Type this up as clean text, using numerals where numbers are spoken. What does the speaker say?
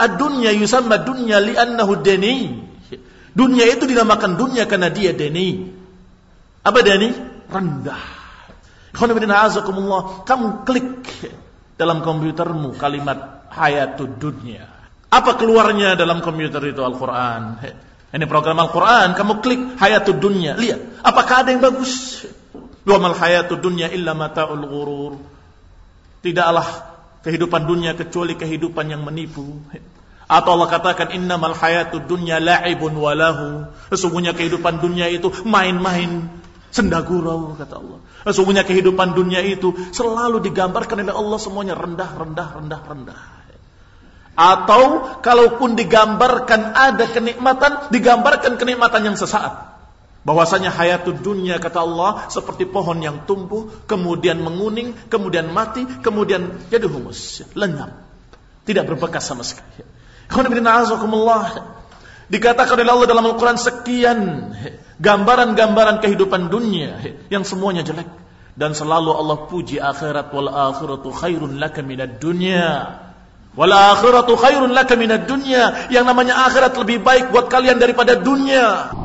Ad-dunya yusamma dunya li'annahu dani. Dunia itu dinamakan dunia karena dia dani. Apa dani? Rendah. Kamu klik dalam komputermu kalimat hayatud dunya. Apa keluarnya dalam komputer itu? Al-Quran. Ini program Al-Quran. Kamu klik hayatud dunya. Lihat, apakah ada yang bagus? Wa mal hayatud dunya illa mata'ul ghurur. Tidaklah kehidupan dunia kecuali kehidupan yang menipu. Atau Allah katakan innamal hayatud dunya la'ibun walahu. Sesungguhnya kehidupan dunia itu main-main, senda gurau, kata Allah. Sesungguhnya kehidupan dunia itu selalu digambarkan oleh Allah semuanya rendah. Atau kalaupun digambarkan ada kenikmatan, digambarkan kenikmatan yang sesaat. Bahwasanya hayatud dunya, kata Allah, seperti pohon yang tumbuh, kemudian menguning, kemudian mati, kemudian jadi humus, lenyap, tidak berbekas sama sekali. Dikatakan oleh Allah dalam Al-Quran sekian gambaran-gambaran kehidupan dunia yang semuanya jelek, dan selalu Allah puji akhirat. Wal akhiratu khairun laka minad dunya. Wal akhiratu khairun laka minad dunya. Yang namanya akhirat lebih baik buat kalian daripada dunia.